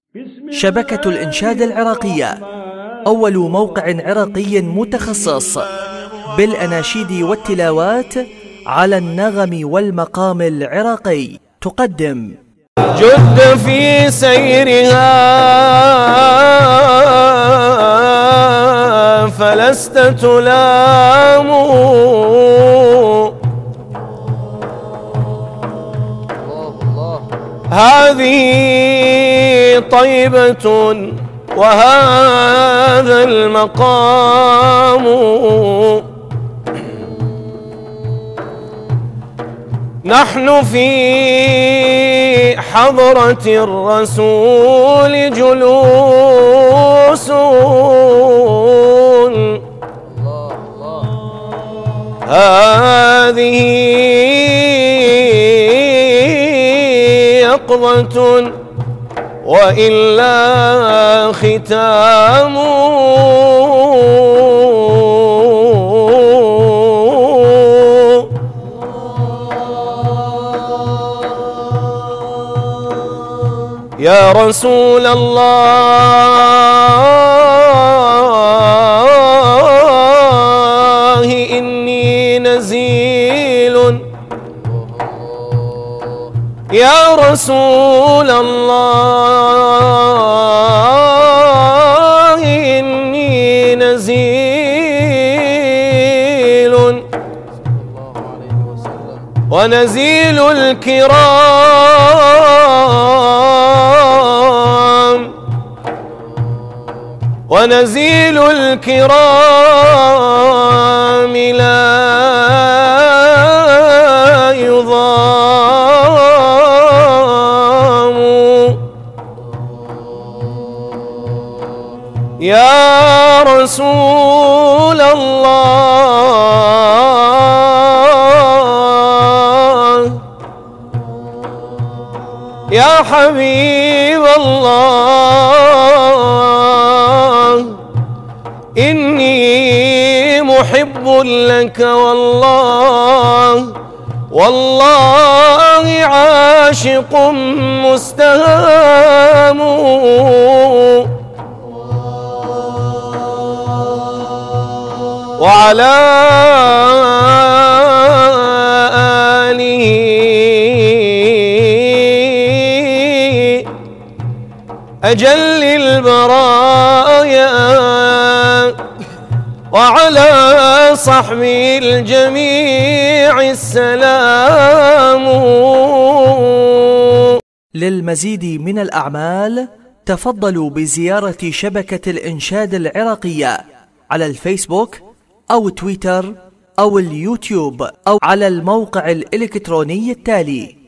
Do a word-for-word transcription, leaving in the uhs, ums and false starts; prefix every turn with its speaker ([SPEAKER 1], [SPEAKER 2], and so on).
[SPEAKER 1] شبكة الإنشاد العراقية، أول موقع عراقي متخصص بالأناشيد والتلاوات على النغم والمقام العراقي، تقدم
[SPEAKER 2] جد في سيرها فلست تلام، هذه طيبة وهذا المقام، نحن في حضرة الرسول جلوس، هذه يقظة وإلا ختام، يا رسول الله إني نزيل، يا رسول الله إني نزيل، ونزيل الكرام، ونزيل الكرام لا يضام، يا رسول الله، يا حبيب الله، إني محب لك والله، والله عاشق مستهام، وعلى آله أجل البرايا، وعلى صحبه الجميع السلام.
[SPEAKER 1] للمزيد من الأعمال تفضلوا بزيارة شبكة الإنشاد العراقية على الفيسبوك أو تويتر أو اليوتيوب أو على الموقع الإلكتروني التالي